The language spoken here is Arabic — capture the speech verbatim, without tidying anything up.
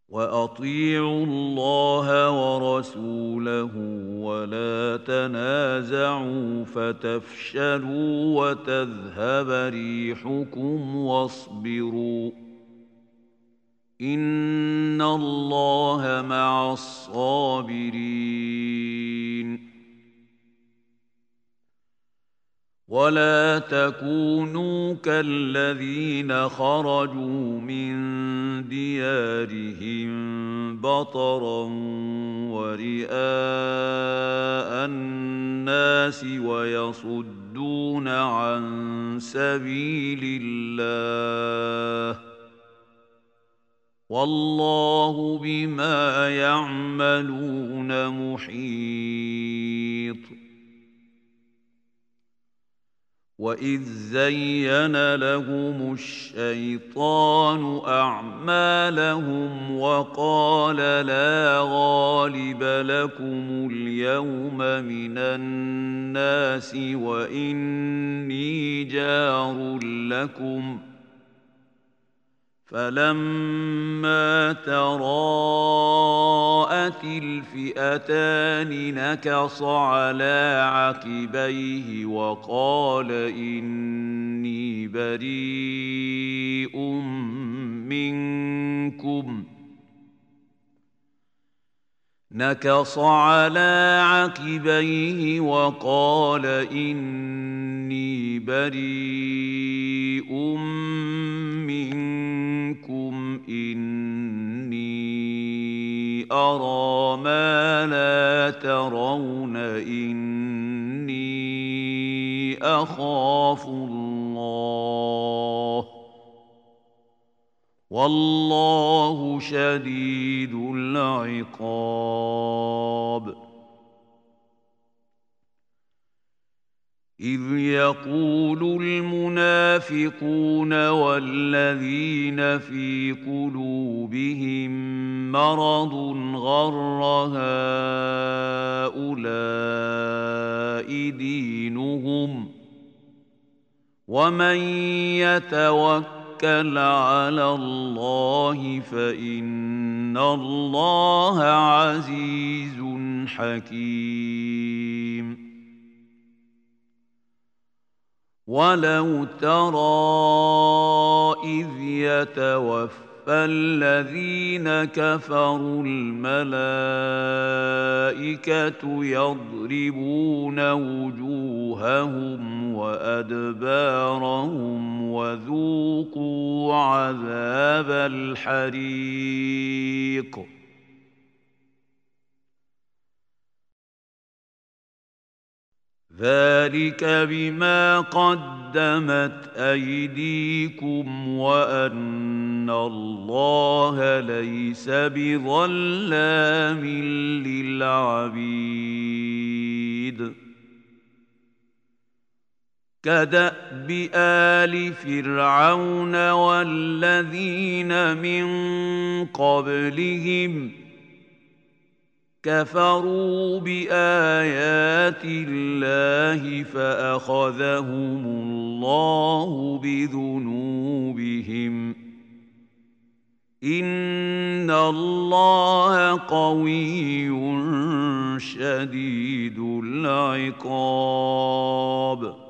وأطيعوا الله ورسوله ولا تنازعوا فتفشلوا وتذهب ريحكم واصبروا إن الله مع الصابرين ولا تكونوا كالذين خرجوا من ديارهم بطرا ورئاء الناس ويصدون عن سبيل الله والله بما يعملون محيط وإذ زين لهم الشيطان أعمالهم وقال لا غالب لكم اليوم من الناس وإني جار لكم فلما تراءت الفئتان نكص على عقبيه وقال إني بريء منكم نكص على عقبيه وقال إني بريء منكم إني أرى ما لا ترون إني أخاف الله والله شديد العقاب إذ يقول المنافقون والذين في قلوبهم مرض غر هؤلاء دينهم ومن يتوكل على الله فإن الله عزيز حكيم ولو ترى إذ يتوفى الذين كفروا الملائكة يضربون وجوههم وأدبارهم وذوقوا عذاب الحريق ذلك بما قدمت أيديكم وأن الله ليس بظلام للعبيد كدأب آل فرعون والذين من قبلهم كفروا بآيات الله فأخذهم الله بذنوبهم إن الله قوي شديد العقاب